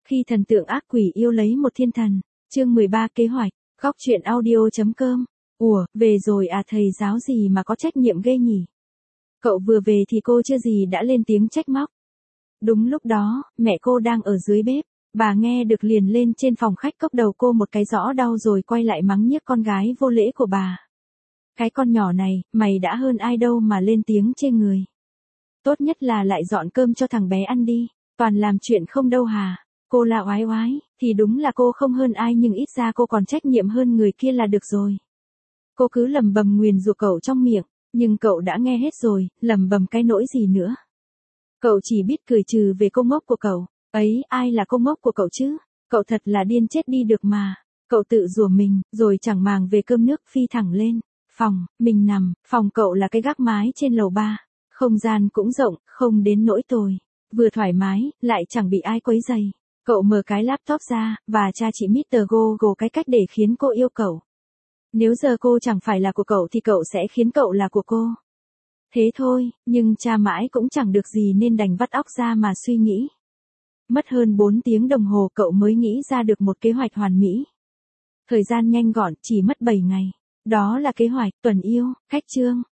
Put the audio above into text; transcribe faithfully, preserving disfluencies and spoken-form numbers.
Khi thần tượng ác quỷ yêu lấy một thiên thần. Chương mười ba kế hoạch. Góc truyện audio.com. Ủa, về rồi à, thầy giáo gì mà có trách nhiệm ghê nhỉ? Cậu vừa về thì cô chưa gì đã lên tiếng trách móc. Đúng lúc đó, mẹ cô đang ở dưới bếp. Bà nghe được liền lên trên phòng khách cốc đầu cô một cái rõ đau rồi quay lại mắng nhiếc con gái vô lễ của bà. Cái con nhỏ này, mày đã hơn ai đâu mà lên tiếng chê người. Tốt nhất là lại dọn cơm cho thằng bé ăn đi, toàn làm chuyện không đâu hà. Cô là oái oái, thì đúng là cô không hơn ai nhưng ít ra cô còn trách nhiệm hơn người kia là được rồi. Cô cứ lầm bầm nguyền rủa cậu trong miệng, nhưng cậu đã nghe hết rồi, lầm bầm cái nỗi gì nữa. Cậu chỉ biết cười trừ về cô ngốc của cậu. Ấy, ai là cô ngốc của cậu chứ? Cậu thật là điên chết đi được mà. Cậu tự rủa mình, rồi chẳng màng về cơm nước phi thẳng lên phòng, mình nằm, phòng cậu là cái gác mái trên lầu ba. Không gian cũng rộng, không đến nỗi tồi. Vừa thoải mái, lại chẳng bị ai quấy rầy. Cậu mở cái laptop ra, và tra chị mít tơ Google cái cách để khiến cô yêu cậu. Nếu giờ cô chẳng phải là của cậu thì cậu sẽ khiến cậu là của cô. Thế thôi, nhưng tra mãi cũng chẳng được gì nên đành vắt óc ra mà suy nghĩ. Mất hơn bốn tiếng đồng hồ cậu mới nghĩ ra được một kế hoạch hoàn mỹ. Thời gian nhanh gọn, chỉ mất bảy ngày. Đó là kế hoạch tuần yêu, cách chương.